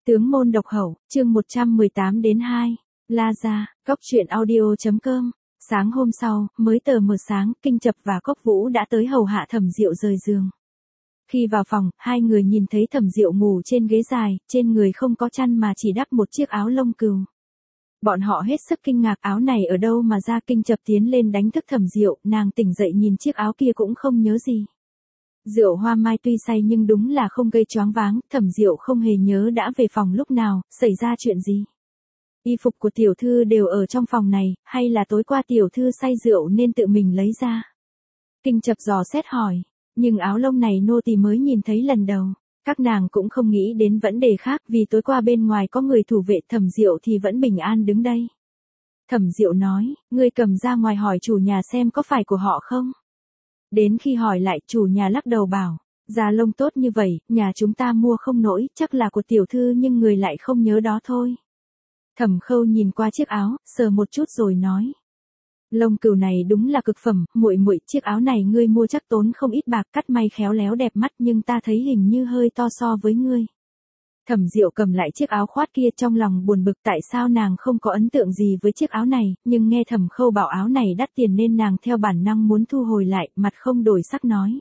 Tướng môn độc hậu, chương 118-2, La Gia, Cốc truyện audio.com. Sáng hôm sau, mới tờ mờ sáng, Kinh Chập và Cốc Vũ đã tới hầu hạ Thẩm Diệu rời giường. Khi vào phòng, hai người nhìn thấy Thẩm Diệu ngủ trên ghế dài, trên người không có chăn mà chỉ đắp một chiếc áo lông cừu. Bọn họ hết sức kinh ngạc, áo này ở đâu mà ra. Kinh Chập tiến lên đánh thức Thẩm Diệu, nàng tỉnh dậy nhìn chiếc áo kia cũng không nhớ gì. Rượu hoa mai tuy say nhưng đúng là không gây choáng váng, Thẩm Diệu không hề nhớ đã về phòng lúc nào, xảy ra chuyện gì. Y phục của tiểu thư đều ở trong phòng này, hay là tối qua tiểu thư say rượu nên tự mình lấy ra. Kinh Chập dò xét hỏi, nhưng áo lông này nô tỳ mới nhìn thấy lần đầu. Các nàng cũng không nghĩ đến vấn đề khác vì tối qua bên ngoài có người thủ vệ, Thẩm Diệu thì vẫn bình an đứng đây. Thẩm Diệu nói, ngươi cầm ra ngoài hỏi chủ nhà xem có phải của họ không. Đến khi hỏi lại, chủ nhà lắc đầu bảo, da lông tốt như vậy, nhà chúng ta mua không nổi, chắc là của tiểu thư nhưng người lại không nhớ đó thôi. Thẩm Khâu nhìn qua chiếc áo, sờ một chút rồi nói, lông cừu này đúng là cực phẩm, muội muội, chiếc áo này ngươi mua chắc tốn không ít bạc, cắt may khéo léo đẹp mắt nhưng ta thấy hình như hơi to so với ngươi. Thẩm Diệu cầm lại chiếc áo khoát kia, trong lòng buồn bực tại sao nàng không có ấn tượng gì với chiếc áo này, nhưng nghe Thẩm Khâu bảo áo này đắt tiền nên nàng theo bản năng muốn thu hồi lại, mặt không đổi sắc nói.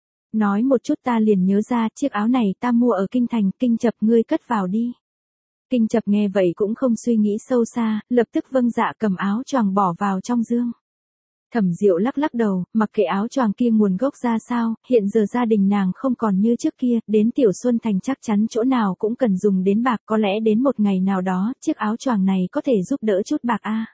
Nói một chút ta liền nhớ ra, chiếc áo này ta mua ở Kinh Thành, Kinh Chập ngươi cất vào đi. Kinh Chập nghe vậy cũng không suy nghĩ sâu xa, lập tức vâng dạ cầm áo choàng bỏ vào trong dương. Thẩm Diệu lắc lắc đầu, mặc kệ áo choàng kia nguồn gốc ra sao, hiện giờ gia đình nàng không còn như trước kia, đến Tiểu Xuân Thành chắc chắn chỗ nào cũng cần dùng đến bạc, có lẽ đến một ngày nào đó, chiếc áo choàng này có thể giúp đỡ chút bạc a.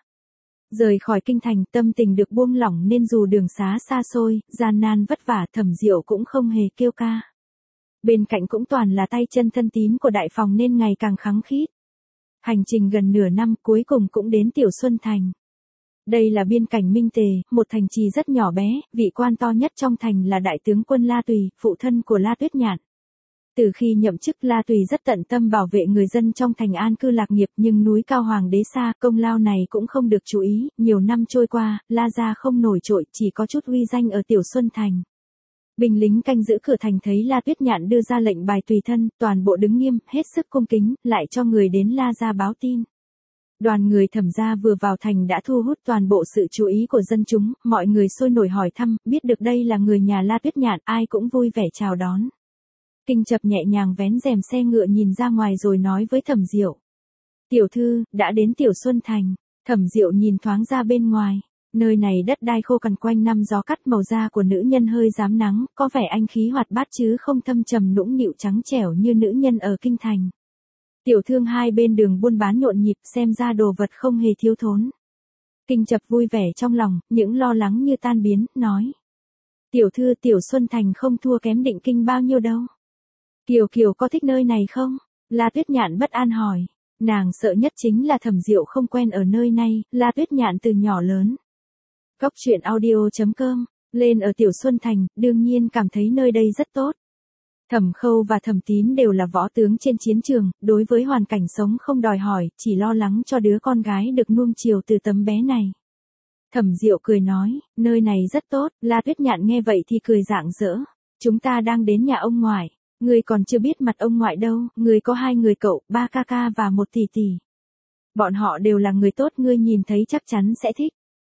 Rời khỏi Kinh Thành, tâm tình được buông lỏng nên dù đường xá xa xôi, gian nan vất vả, Thẩm Diệu cũng không hề kêu ca. Bên cạnh cũng toàn là tay chân thân tín của đại phòng nên ngày càng khăng khít. Hành trình gần nửa năm cuối cùng cũng đến Tiểu Xuân Thành. Đây là biên cảnh Minh Tề, một thành trì rất nhỏ bé, vị quan to nhất trong thành là đại tướng quân La Tùy, phụ thân của La Tuyết Nhạn. Từ khi nhậm chức, La Tùy rất tận tâm bảo vệ người dân trong thành an cư lạc nghiệp, nhưng núi cao hoàng đế xa, công lao này cũng không được chú ý, nhiều năm trôi qua, La gia không nổi trội, chỉ có chút uy danh ở Tiểu Xuân Thành. Binh lính canh giữ cửa thành thấy La Tuyết Nhạn đưa ra lệnh bài tùy thân, toàn bộ đứng nghiêm, hết sức cung kính, lại cho người đến La gia báo tin. Đoàn người Thẩm gia vừa vào thành đã thu hút toàn bộ sự chú ý của dân chúng, mọi người sôi nổi hỏi thăm, biết được đây là người nhà La Tuyết Nhạn, ai cũng vui vẻ chào đón. Kinh Chập nhẹ nhàng vén rèm xe ngựa nhìn ra ngoài rồi nói với Thẩm Diệu. Tiểu thư, đã đến Tiểu Xuân Thành. Thẩm Diệu nhìn thoáng ra bên ngoài. Nơi này đất đai khô cằn, quanh năm gió cắt, màu da của nữ nhân hơi rám nắng, có vẻ anh khí hoạt bát chứ không thâm trầm nũng nịu trắng trẻo như nữ nhân ở Kinh Thành. Tiểu thương hai bên đường buôn bán nhộn nhịp, xem ra đồ vật không hề thiếu thốn. Kinh Chập vui vẻ trong lòng, những lo lắng như tan biến, nói. Tiểu thư, Tiểu Xuân Thành không thua kém Định Kinh bao nhiêu đâu. Kiều Kiều có thích nơi này không? La Tuyết Nhạn bất an hỏi. Nàng sợ nhất chính là Thẩm Diệu không quen ở nơi này, La Tuyết Nhạn từ nhỏ lớn. Cốc truyện audio.com, lên ở Tiểu Xuân Thành, đương nhiên cảm thấy nơi đây rất tốt. Thẩm Khâu và Thẩm Tín đều là võ tướng trên chiến trường, đối với hoàn cảnh sống không đòi hỏi, chỉ lo lắng cho đứa con gái được nuông chiều từ tấm bé này. Thẩm Diệu cười nói, nơi này rất tốt, La Tuyết Nhạn nghe vậy thì cười rạng rỡ. Chúng ta đang đến nhà ông ngoại, ngươi còn chưa biết mặt ông ngoại đâu, ngươi có 2 người cậu, 3 ca ca và 1 tỷ tỷ. Bọn họ đều là người tốt, ngươi nhìn thấy chắc chắn sẽ thích.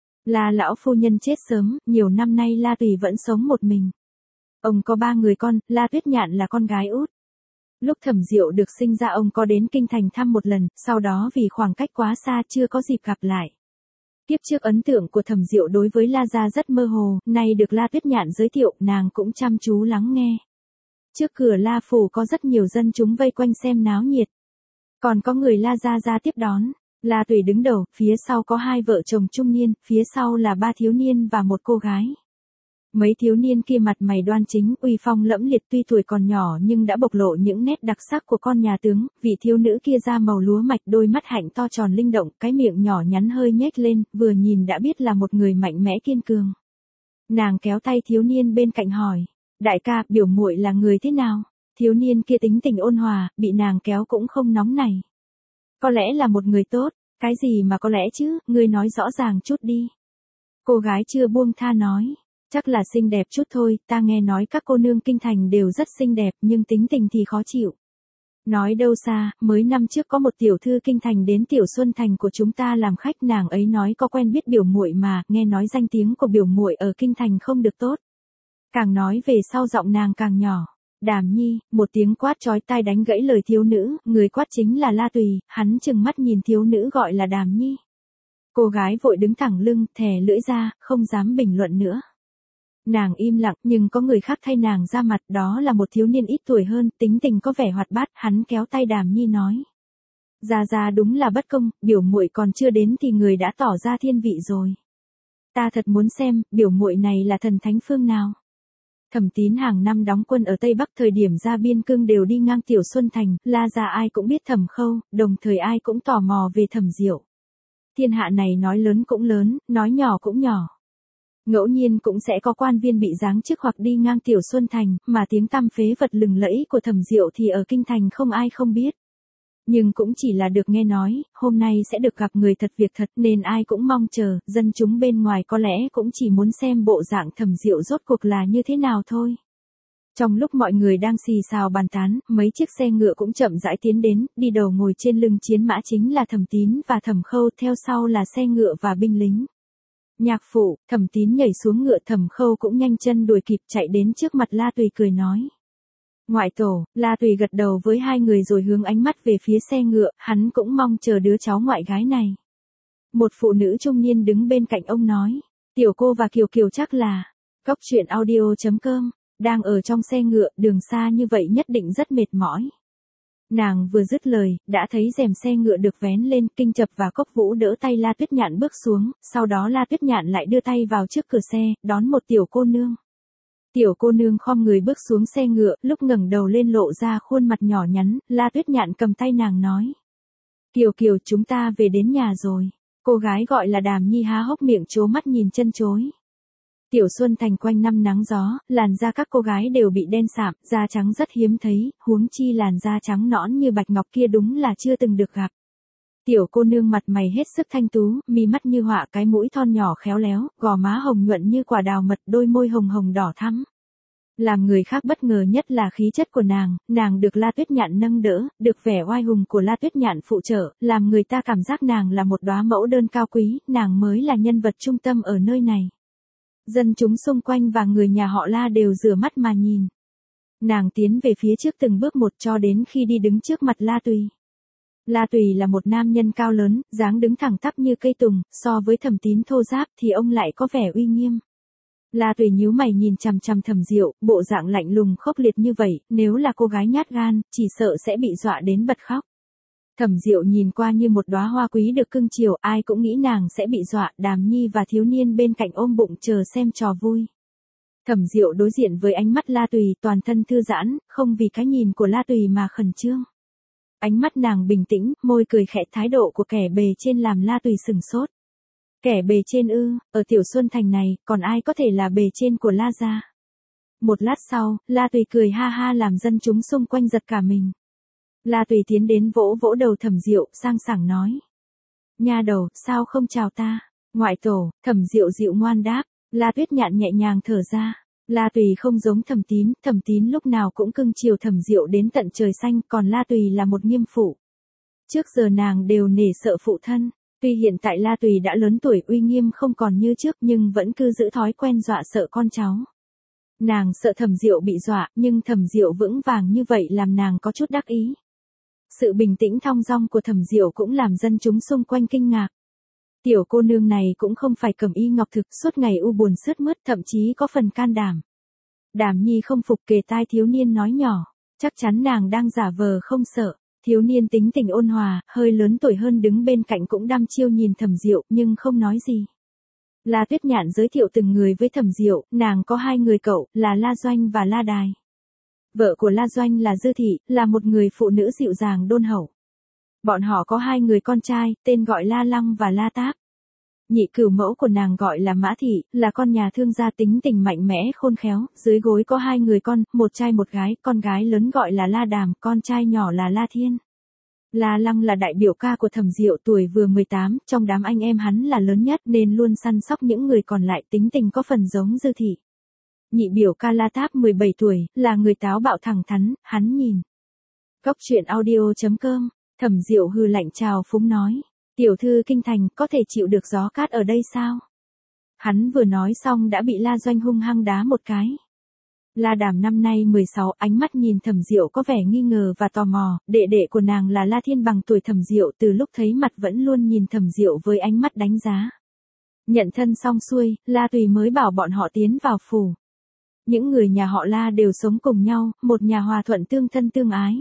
La lão phu nhân chết sớm, nhiều năm nay La Tùy vẫn sống một mình. Ông có 3 người con, La Tuyết Nhạn là con gái út. Lúc Thẩm Diệu được sinh ra ông có đến Kinh Thành thăm một lần, sau đó vì khoảng cách quá xa chưa có dịp gặp lại. Tiếp trước ấn tượng của Thẩm Diệu đối với La gia rất mơ hồ, nay được La Tuyết Nhạn giới thiệu, nàng cũng chăm chú lắng nghe. Trước cửa La phủ có rất nhiều dân chúng vây quanh xem náo nhiệt. Còn có người La gia ra tiếp đón. La Tùy đứng đầu, phía sau có 2 vợ chồng trung niên, phía sau là 3 thiếu niên và 1 cô gái. Mấy thiếu niên kia mặt mày đoan chính, uy phong lẫm liệt, tuy tuổi còn nhỏ nhưng đã bộc lộ những nét đặc sắc của con nhà tướng. Vị thiếu nữ kia da màu lúa mạch, đôi mắt hạnh to tròn linh động, cái miệng nhỏ nhắn hơi nhếch lên, vừa nhìn đã biết là một người mạnh mẽ kiên cường. Nàng kéo tay thiếu niên bên cạnh hỏi, đại ca, biểu muội là người thế nào? Thiếu niên kia tính tình ôn hòa, bị nàng kéo cũng không nóng nảy. Có lẽ là một người tốt. Cái gì mà có lẽ chứ, ngươi nói rõ ràng chút đi. Cô gái chưa buông tha nói. Chắc là xinh đẹp chút thôi, ta nghe nói các cô nương Kinh Thành đều rất xinh đẹp nhưng tính tình thì khó chịu. Nói đâu xa, mới năm trước có một tiểu thư kinh thành đến Tiểu Xuân Thành của chúng ta làm khách, nàng ấy nói có quen biết biểu muội mà, nghe nói danh tiếng của biểu muội ở kinh thành không được tốt. Càng nói về sau giọng nàng càng nhỏ. Đàm Nhi, một tiếng quát chói tai đánh gãy lời thiếu nữ, người quát chính là La Tùy, hắn trừng mắt nhìn thiếu nữ gọi là Đàm Nhi. Cô gái vội đứng thẳng lưng, thè lưỡi ra, không dám bình luận nữa. Nàng im lặng, nhưng có người khác thay nàng ra mặt, đó là một thiếu niên ít tuổi hơn, tính tình có vẻ hoạt bát, hắn kéo tay Đàm Nhi nói. Ra đúng là bất công, biểu muội còn chưa đến thì người đã tỏ ra thiên vị rồi. Ta thật muốn xem, biểu muội này là thần thánh phương nào. Thẩm Tín hàng năm đóng quân ở Tây Bắc, thời điểm ra biên cương đều đi ngang Tiểu Xuân Thành, La gia ai cũng biết Thẩm Khâu, đồng thời ai cũng tò mò về Thẩm Diệu. Thiên hạ này nói lớn cũng lớn, nói nhỏ cũng nhỏ. Ngẫu nhiên cũng sẽ có quan viên bị giáng chức hoặc đi ngang Tiểu Xuân Thành, mà tiếng tăm phế vật lừng lẫy của Thẩm Diệu thì ở kinh thành không ai không biết. Nhưng cũng chỉ là được nghe nói, hôm nay sẽ được gặp người thật việc thật nên ai cũng mong chờ, dân chúng bên ngoài có lẽ cũng chỉ muốn xem bộ dạng Thẩm Diệu rốt cuộc là như thế nào thôi. Trong lúc mọi người đang xì xào bàn tán, mấy chiếc xe ngựa cũng chậm rãi tiến đến, đi đầu ngồi trên lưng chiến mã chính là Thẩm Tín và Thẩm Khâu, theo sau là xe ngựa và binh lính. Nhạc phụ, Thẩm Tín nhảy xuống ngựa, Thẩm Khâu cũng nhanh chân đuổi kịp chạy đến trước mặt La Tùy cười nói. Ngoại tổ, La Tùy gật đầu với hai người rồi hướng ánh mắt về phía xe ngựa, hắn cũng mong chờ đứa cháu ngoại gái này. Một phụ nữ trung niên đứng bên cạnh ông nói, tiểu cô và Kiều Kiều chắc là, Cóc Truyện Audio.com, đang ở trong xe ngựa, đường xa như vậy nhất định rất mệt mỏi. Nàng vừa dứt lời, đã thấy rèm xe ngựa được vén lên, Kinh Chập và Cốc Vũ đỡ tay La Tuyết Nhạn bước xuống, sau đó La Tuyết Nhạn lại đưa tay vào trước cửa xe, đón một tiểu cô nương. Tiểu cô nương khom người bước xuống xe ngựa, lúc ngẩng đầu lên lộ ra khuôn mặt nhỏ nhắn, La Tuyết Nhạn cầm tay nàng nói. Kiều Kiều, chúng ta về đến nhà rồi. Cô gái gọi là Đàm Nhi há hốc miệng trố mắt nhìn chân chối. Tiểu Xuân Thành quanh năm nắng gió, làn da các cô gái đều bị đen sạm, da trắng rất hiếm thấy, huống chi làn da trắng nõn như bạch ngọc kia đúng là chưa từng được gặp. Tiểu cô nương mặt mày hết sức thanh tú, mi mắt như họa, cái mũi thon nhỏ khéo léo, gò má hồng nhuận như quả đào mật, đôi môi hồng hồng đỏ thắm. Làm người khác bất ngờ nhất là khí chất của nàng được La Tuyết Nhạn nâng đỡ, được vẻ oai hùng của La Tuyết Nhạn phụ trợ, làm người ta cảm giác nàng là một đóa mẫu đơn cao quý, nàng mới là nhân vật trung tâm ở nơi này. Dân chúng xung quanh và người nhà họ La đều rửa mắt mà nhìn. Nàng tiến về phía trước từng bước một cho đến khi đi đứng trước mặt La Tùy. La Tùy là một nam nhân cao lớn, dáng đứng thẳng tắp như cây tùng, so với Thẩm Tín thô ráp thì ông lại có vẻ uy nghiêm. La Tùy nhíu mày nhìn chằm chằm Thẩm Diệu, bộ dạng lạnh lùng khốc liệt như vậy, nếu là cô gái nhát gan, chỉ sợ sẽ bị dọa đến bật khóc. Thẩm Diệu nhìn qua như một đóa hoa quý được cưng chiều, ai cũng nghĩ nàng sẽ bị dọa, Đàm Nhi và thiếu niên bên cạnh ôm bụng chờ xem trò vui. Thẩm Diệu đối diện với ánh mắt La Tùy, toàn thân thư giãn, không vì cái nhìn của La Tùy mà khẩn trương. Ánh mắt nàng bình tĩnh, môi cười khẽ, thái độ của kẻ bề trên làm La Tùy sừng sốt. Kẻ bề trên ư, ở Tiểu Xuân Thành này, còn ai có thể là bề trên của La gia? Một lát sau, La Tùy cười ha ha làm dân chúng xung quanh giật cả mình. La Tùy tiến đến vỗ vỗ đầu Thẩm Diệu, sang sảng nói. Nha đầu, sao không chào ta? Ngoại tổ, Thẩm Diệu dịu ngoan đáp. La Tuyết Nhạn nhẹ nhàng thở ra. La Tùy không giống Thẩm Tín lúc nào cũng cưng chiều Thẩm Diệu đến tận trời xanh, còn La Tùy là một nghiêm phụ. Trước giờ nàng đều nể sợ phụ thân. Tuy hiện tại La Tùy đã lớn tuổi, uy nghiêm không còn như trước, nhưng vẫn cứ giữ thói quen dọa sợ con cháu. Nàng sợ Thẩm Diệu bị dọa, nhưng Thẩm Diệu vững vàng như vậy làm nàng có chút đắc ý. Sự bình tĩnh thong dong của Thẩm Diệu cũng làm dân chúng xung quanh kinh ngạc. Tiểu cô nương này cũng không phải cẩm y ngọc thực, suốt ngày u buồn sướt mướt, thậm chí có phần can đảm. Đàm Nhi không phục, kề tai thiếu niên nói nhỏ, chắc chắn nàng đang giả vờ không sợ. Thiếu niên tính tình ôn hòa, hơi lớn tuổi hơn đứng bên cạnh cũng đăm chiêu nhìn Thẩm Diệu, nhưng không nói gì. La Tuyết Nhạn giới thiệu từng người với Thẩm Diệu, nàng có hai người cậu, là La Doanh và La Đài. Vợ của La Doanh là Dư Thị, là một người phụ nữ dịu dàng đôn hậu. Bọn họ có hai người con trai, tên gọi La Long và La Táp. Nhị cửu mẫu của nàng gọi là Mã Thị, là con nhà thương gia tính tình mạnh mẽ khôn khéo, dưới gối có hai người con, một trai một gái, con gái lớn gọi là La Đàm, con trai nhỏ là La Thiên. La Long là đại biểu ca của Thẩm Diệu, tuổi vừa 18, trong đám anh em hắn là lớn nhất nên luôn săn sóc những người còn lại, tính tình có phần giống Dư Thị. Nhị biểu ca La Táp 17 tuổi, là người táo bạo thẳng thắn, hắn nhìn Cốc truyện audio.com, Thẩm Diệu hừ lạnh chào phúng nói. Tiểu thư kinh thành có thể chịu được gió cát ở đây sao? Hắn vừa nói xong đã bị La Doanh hung hăng đá một cái. La Đàm năm nay 16, ánh mắt nhìn Thẩm Diệu có vẻ nghi ngờ và tò mò, đệ đệ của nàng là La Thiên bằng tuổi Thẩm Diệu từ lúc thấy mặt vẫn luôn nhìn Thẩm Diệu với ánh mắt đánh giá. Nhận thân xong xuôi, La Tùy mới bảo bọn họ tiến vào phủ. Những người nhà họ La đều sống cùng nhau, một nhà hòa thuận tương thân tương ái.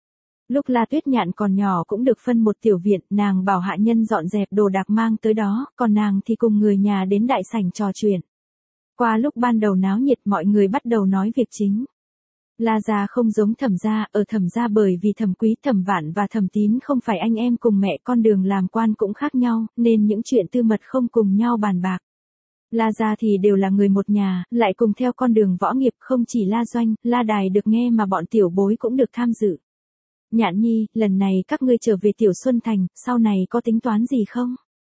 Lúc La Tuyết Nhạn còn nhỏ cũng được phân một tiểu viện, nàng bảo hạ nhân dọn dẹp đồ đạc mang tới đó, còn nàng thì cùng người nhà đến đại sảnh trò chuyện. Qua lúc ban đầu náo nhiệt mọi người bắt đầu nói việc chính. La gia không giống Thẩm gia, ở Thẩm gia bởi vì Thẩm Quý, Thẩm Vạn và Thẩm Tín không phải anh em cùng mẹ con đường làm quan cũng khác nhau, nên những chuyện tư mật không cùng nhau bàn bạc. La gia thì đều là người một nhà, lại cùng theo con đường võ nghiệp, không chỉ La Doanh, La Đài được nghe mà bọn tiểu bối cũng được tham dự. Nhạn nhi, lần này các ngươi trở về Tiểu Xuân Thành, sau này có tính toán gì không?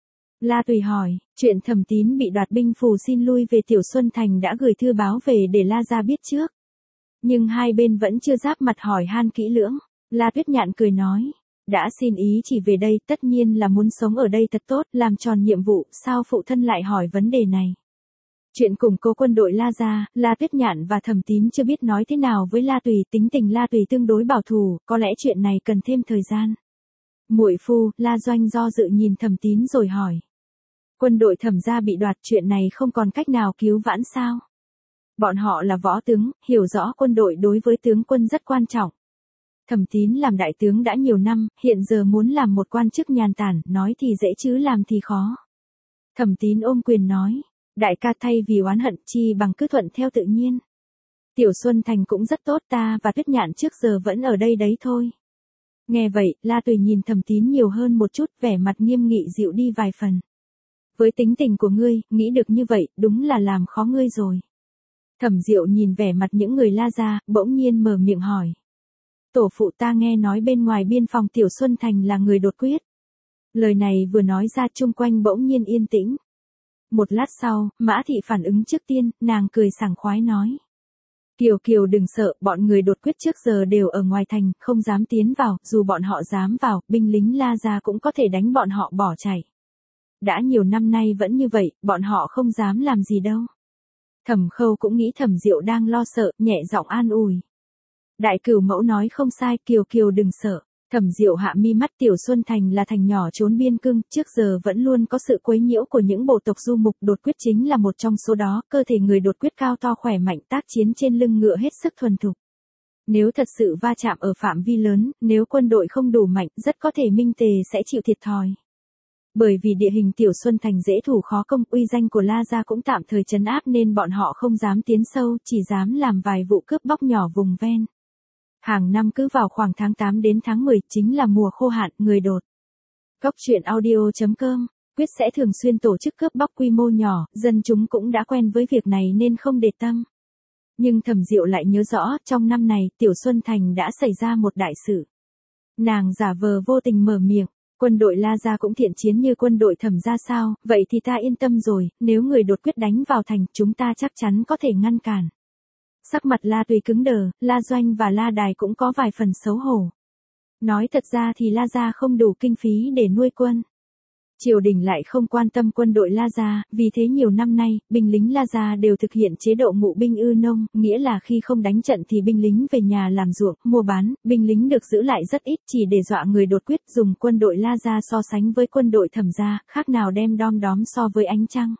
La Tùy hỏi, chuyện Thẩm Tín bị đoạt binh phù xin lui về Tiểu Xuân Thành đã gửi thư báo về để La gia biết trước. Nhưng hai bên vẫn chưa giáp mặt hỏi han kỹ lưỡng. La Tuyết Nhạn cười nói, đã xin ý chỉ về đây, tất nhiên là muốn sống ở đây thật tốt, làm tròn nhiệm vụ, sao phụ thân lại hỏi vấn đề này? Chuyện củng cố quân đội La gia, La Tuyết Nhạn và Thẩm Tín chưa biết nói thế nào với La Tùy, tính tình La Tùy tương đối bảo thủ, có lẽ chuyện này cần thêm thời gian. Muội phu, La Doanh do dự nhìn Thẩm Tín rồi hỏi. Quân đội Thẩm gia bị đoạt, chuyện này không còn cách nào cứu vãn sao? Bọn họ là võ tướng, hiểu rõ quân đội đối với tướng quân rất quan trọng. Thẩm Tín làm đại tướng đã nhiều năm, hiện giờ muốn làm một quan chức nhàn tản, nói thì dễ chứ làm thì khó. Thẩm Tín ôm quyền nói, đại ca thay vì oán hận chi bằng cứ thuận theo tự nhiên. Tiểu Xuân Thành cũng rất tốt, ta và Tuyết Nhạn trước giờ vẫn ở đây đấy thôi. Nghe vậy, La Tùy nhìn Thẩm Tín nhiều hơn một chút, vẻ mặt nghiêm nghị dịu đi vài phần. Với tính tình của ngươi, nghĩ được như vậy, đúng là làm khó ngươi rồi. Thẩm Diệu nhìn vẻ mặt những người La gia, bỗng nhiên mở miệng hỏi. Tổ phụ ta nghe nói bên ngoài biên phòng Tiểu Xuân Thành là người đột quyết. Lời này vừa nói ra chung quanh bỗng nhiên yên tĩnh. Một lát sau, Mã Thị phản ứng trước tiên, nàng cười sảng khoái nói. Kiều Kiều đừng sợ, bọn người đột quyết trước giờ đều ở ngoài thành, không dám tiến vào, dù bọn họ dám vào, binh lính La gia cũng có thể đánh bọn họ bỏ chạy. Đã nhiều năm nay vẫn như vậy, bọn họ không dám làm gì đâu. Thẩm Khâu cũng nghĩ Thẩm Diệu đang lo sợ, nhẹ giọng an ủi. Đại cửu mẫu nói không sai, Kiều Kiều đừng sợ. Thẩm Diệu hạ mi mắt, Tiểu Xuân Thành là thành nhỏ trốn biên cương, trước giờ vẫn luôn có sự quấy nhiễu của những bộ tộc du mục, đột quyết chính là một trong số đó, cơ thể người đột quyết cao to khỏe mạnh, tác chiến trên lưng ngựa hết sức thuần thục. Nếu thật sự va chạm ở phạm vi lớn, nếu quân đội không đủ mạnh, rất có thể Minh Tề sẽ chịu thiệt thòi. Bởi vì địa hình Tiểu Xuân Thành dễ thủ khó công, uy danh của La gia cũng tạm thời trấn áp nên bọn họ không dám tiến sâu, chỉ dám làm vài vụ cướp bóc nhỏ vùng ven. Hàng năm cứ vào khoảng tháng 8 đến tháng 10 chính là mùa khô hạn, người đột. Cốc truyện audio.com, Quyết sẽ thường xuyên tổ chức cướp bóc quy mô nhỏ, dân chúng cũng đã quen với việc này nên không để tâm. Nhưng Thẩm Diệu lại nhớ rõ, trong năm này, Tiểu Xuân Thành đã xảy ra một đại sự. Nàng giả vờ vô tình mở miệng. Quân đội La gia cũng thiện chiến như quân đội Thẩm gia sao, vậy thì ta yên tâm rồi, nếu người đột quyết đánh vào thành, chúng ta chắc chắn có thể ngăn cản. Sắc mặt La Tùy cứng đờ, La Doanh và La Đài cũng có vài phần xấu hổ. Nói thật ra thì La gia không đủ kinh phí để nuôi quân. Triều đình lại không quan tâm quân đội La gia, vì thế nhiều năm nay, binh lính La gia đều thực hiện chế độ ngụ binh ư nông, nghĩa là khi không đánh trận thì binh lính về nhà làm ruộng, mua bán, binh lính được giữ lại rất ít, chỉ để dọa người đột quyết, dùng quân đội La gia so sánh với quân đội Thẩm gia, khác nào đem đom đóm so với ánh trăng.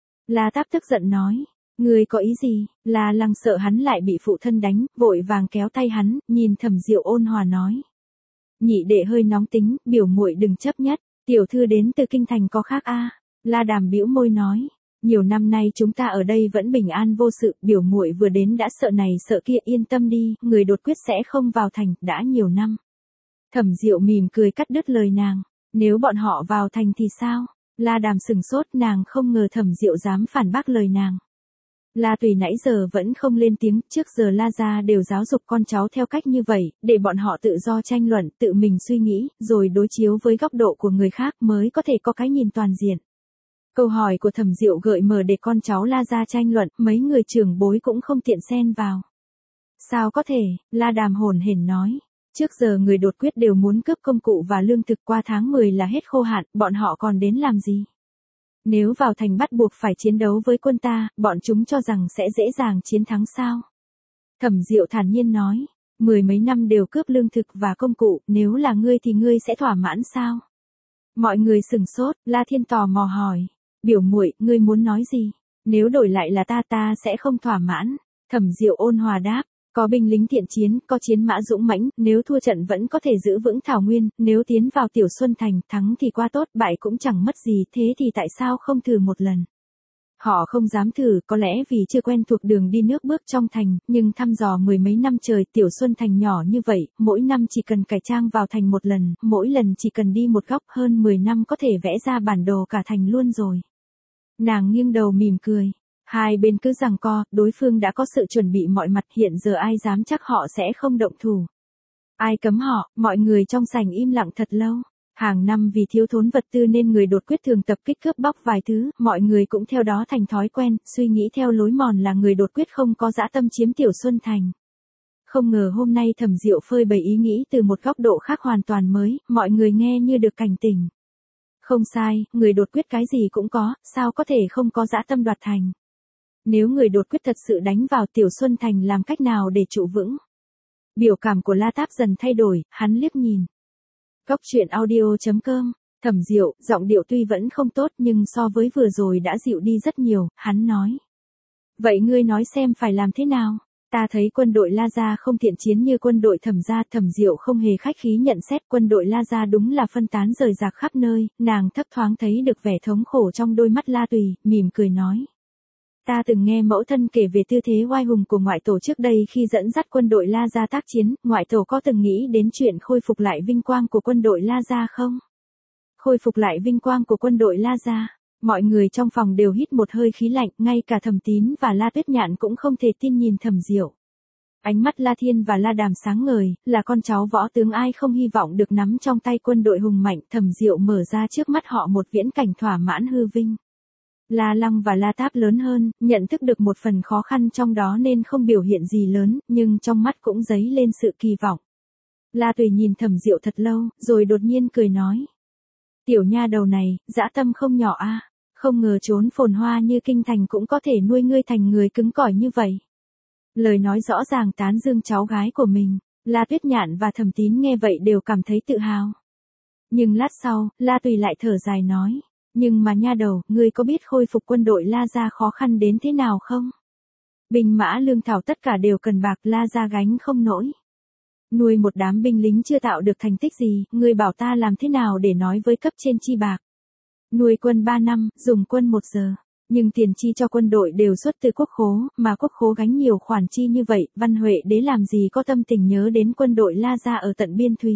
La Táp tức giận nói, ngươi có ý gì? La Lăng sợ hắn lại bị phụ thân đánh, vội vàng kéo tay hắn, nhìn Thẩm Diệu ôn hòa nói. Nhị đệ hơi nóng tính, biểu muội đừng chấp nhất. Tiểu thư đến từ kinh thành có khác a? La Đàm bĩu môi nói, nhiều năm nay chúng ta ở đây vẫn bình an vô sự, biểu muội vừa đến đã sợ này sợ kia, yên tâm đi, người đột quyết sẽ không vào thành, đã nhiều năm. Thẩm Diệu mỉm cười cắt đứt lời nàng, nếu bọn họ vào thành thì sao? La Đàm sừng sốt, nàng không ngờ Thẩm Diệu dám phản bác lời nàng. La Tùy nãy giờ vẫn không lên tiếng, trước giờ La gia đều giáo dục con cháu theo cách như vậy, để bọn họ tự do tranh luận, tự mình suy nghĩ, rồi đối chiếu với góc độ của người khác mới có thể có cái nhìn toàn diện. Câu hỏi của Thẩm Diệu gợi mở để con cháu La gia tranh luận, mấy người trưởng bối cũng không tiện xen vào. Sao có thể? La Đàm hồn hển nói. Trước giờ người đột quyết đều muốn cướp công cụ và lương thực, qua tháng 10 là hết khô hạn, bọn họ còn đến làm gì? Nếu vào thành bắt buộc phải chiến đấu với quân ta, bọn chúng cho rằng sẽ dễ dàng chiến thắng sao? Thẩm Diệu thản nhiên nói, 10 mấy năm đều cướp lương thực và công cụ, nếu là ngươi thì ngươi sẽ thỏa mãn sao? Mọi người sửng sốt, La Thiên tò mò hỏi, biểu muội, ngươi muốn nói gì? Nếu đổi lại là ta sẽ không thỏa mãn. Thẩm Diệu ôn hòa đáp, có binh lính thiện chiến, có chiến mã dũng mãnh, nếu thua trận vẫn có thể giữ vững thảo nguyên, nếu tiến vào Tiểu Xuân Thành, thắng thì quá tốt, bại cũng chẳng mất gì, thế thì tại sao không thử một lần? Họ không dám thử, có lẽ vì chưa quen thuộc đường đi nước bước trong thành, nhưng thăm dò 10 mấy năm trời, Tiểu Xuân Thành nhỏ như vậy, mỗi năm chỉ cần cải trang vào thành một lần, mỗi lần chỉ cần đi một góc, hơn 10 năm có thể vẽ ra bản đồ cả thành luôn rồi. Nàng nghiêng đầu mỉm cười. Hai bên cứ giằng co, đối phương đã có sự chuẩn bị mọi mặt, hiện giờ ai dám chắc họ sẽ không động thủ. Ai cấm họ, mọi người trong sảnh im lặng thật lâu. Hàng năm vì thiếu thốn vật tư nên người đột quyết thường tập kích cướp bóc vài thứ, mọi người cũng theo đó thành thói quen, suy nghĩ theo lối mòn là người đột quyết không có dã tâm chiếm Tiểu Xuân Thành. Không ngờ hôm nay Thẩm Diệu phơi bày ý nghĩ từ một góc độ khác hoàn toàn mới, mọi người nghe như được cảnh tỉnh. Không sai, người đột quyết cái gì cũng có, sao có thể không có dã tâm đoạt thành. Nếu người đột quyết thật sự đánh vào Tiểu Xuân Thành làm cách nào để trụ vững? Biểu cảm của La Táp dần thay đổi, hắn liếc nhìn. Cốc truyện audio.com, Thẩm Diệu, giọng điệu tuy vẫn không tốt nhưng so với vừa rồi đã dịu đi rất nhiều, hắn nói. Vậy ngươi nói xem phải làm thế nào? Ta thấy quân đội La Gia không thiện chiến như quân đội Thẩm gia. Thẩm Diệu không hề khách khí nhận xét, quân đội La Gia đúng là phân tán rời rạc khắp nơi, nàng thấp thoáng thấy được vẻ thống khổ trong đôi mắt La Tùy, mỉm cười nói. Ta từng nghe mẫu thân kể về tư thế oai hùng của ngoại tổ trước đây khi dẫn dắt quân đội La Gia tác chiến, ngoại tổ có từng nghĩ đến chuyện khôi phục lại vinh quang của quân đội La Gia không? Khôi phục lại vinh quang của quân đội La Gia. Mọi người trong phòng đều hít một hơi khí lạnh, ngay cả Thẩm Tín và La Tuyết Nhạn cũng không thể tin nhìn Thẩm Diệu. Ánh mắt La Thiên và La Đàm sáng ngời, là con cháu võ tướng ai không hy vọng được nắm trong tay quân đội hùng mạnh. Thẩm Diệu mở ra trước mắt họ một viễn cảnh thỏa mãn hư vinh. La Lăng và La Táp lớn hơn, nhận thức được một phần khó khăn trong đó nên không biểu hiện gì lớn, nhưng trong mắt cũng dấy lên sự kỳ vọng. La Tùy nhìn Thẩm Diệu thật lâu, rồi đột nhiên cười nói. Tiểu nha đầu này, dã tâm không nhỏ a, không ngờ trốn phồn hoa như kinh thành cũng có thể nuôi ngươi thành người cứng cỏi như vậy. Lời nói rõ ràng tán dương cháu gái của mình, La Tuyết Nhạn và Thẩm Tín nghe vậy đều cảm thấy tự hào. Nhưng lát sau, La Tùy lại thở dài nói. Nhưng mà nha đầu, ngươi có biết khôi phục quân đội La Gia khó khăn đến thế nào không? Binh mã lương thảo tất cả đều cần bạc, La Gia gánh không nổi. Nuôi một đám binh lính chưa tạo được thành tích gì, ngươi bảo ta làm thế nào để nói với cấp trên chi bạc? Nuôi quân 3 năm, dùng quân 1 giờ. Nhưng tiền chi cho quân đội đều xuất từ quốc khố, mà quốc khố gánh nhiều khoản chi như vậy, Văn Huệ đế làm gì có tâm tình nhớ đến quân đội La Gia ở tận biên thùy.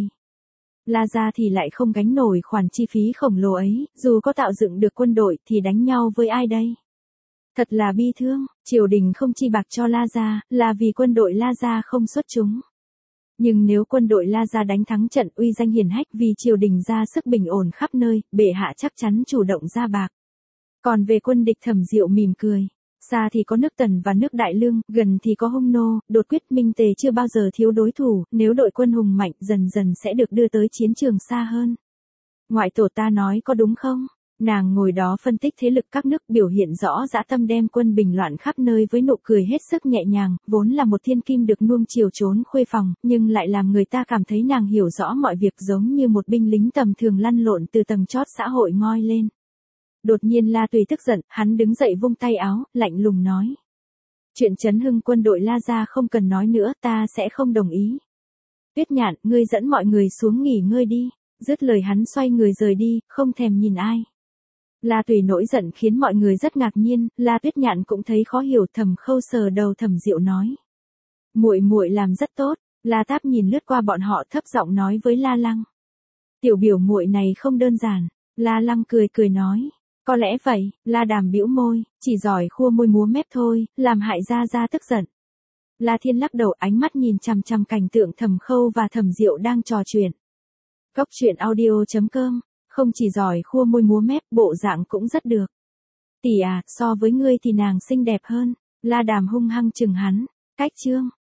La Gia thì lại không gánh nổi khoản chi phí khổng lồ ấy, dù có tạo dựng được quân đội thì đánh nhau với ai đây? Thật là bi thương, triều đình không chi bạc cho La Gia, là vì quân đội La Gia không xuất chúng. Nhưng nếu quân đội La Gia đánh thắng trận uy danh hiển hách vì triều đình ra sức bình ổn khắp nơi, bệ hạ chắc chắn chủ động ra bạc. Còn về quân địch, Thẩm Diệu mỉm cười. Xa thì có nước Tần và nước Đại Lương, gần thì có Hung Nô, đột quyết Minh Tề chưa bao giờ thiếu đối thủ, nếu đội quân hùng mạnh dần dần sẽ được đưa tới chiến trường xa hơn. Ngoại tổ ta nói có đúng không? Nàng ngồi đó phân tích thế lực các nước, biểu hiện rõ dã tâm đem quân bình loạn khắp nơi với nụ cười hết sức nhẹ nhàng, vốn là một thiên kim được nuông chiều trốn khuê phòng, nhưng lại làm người ta cảm thấy nàng hiểu rõ mọi việc, giống như một binh lính tầm thường lăn lộn từ tầng chót xã hội ngoi lên. Đột nhiên La Tùy tức giận, hắn đứng dậy vung tay áo, lạnh lùng nói. Chuyện chấn hưng quân đội La Gia không cần nói nữa, ta sẽ không đồng ý. Tuyết Nhạn, ngươi dẫn mọi người xuống nghỉ ngơi đi. Dứt lời hắn xoay người rời đi, không thèm nhìn ai. La Tùy nổi giận khiến mọi người rất ngạc nhiên, La Tuyết Nhạn cũng thấy khó hiểu. Thẩm Khâu sờ đầu Thẩm Diệu nói. Muội muội làm rất tốt. La Táp nhìn lướt qua bọn họ thấp giọng nói với La Lăng. Tiểu biểu muội này không đơn giản. La Lăng cười cười nói. Có lẽ vậy, La Đàm bĩu môi, chỉ giỏi khua môi múa mép thôi, làm hại Gia tức giận. La Thiên lắc đầu, ánh mắt nhìn chằm chằm cảnh tượng Thẩm Khâu và Thẩm Diệu đang trò chuyện. Cốc truyện audio.com, không chỉ giỏi khua môi múa mép, bộ dạng cũng rất được. Tỷ à, so với ngươi thì nàng xinh đẹp hơn. La Đàm hung hăng chừng hắn. Cách chương.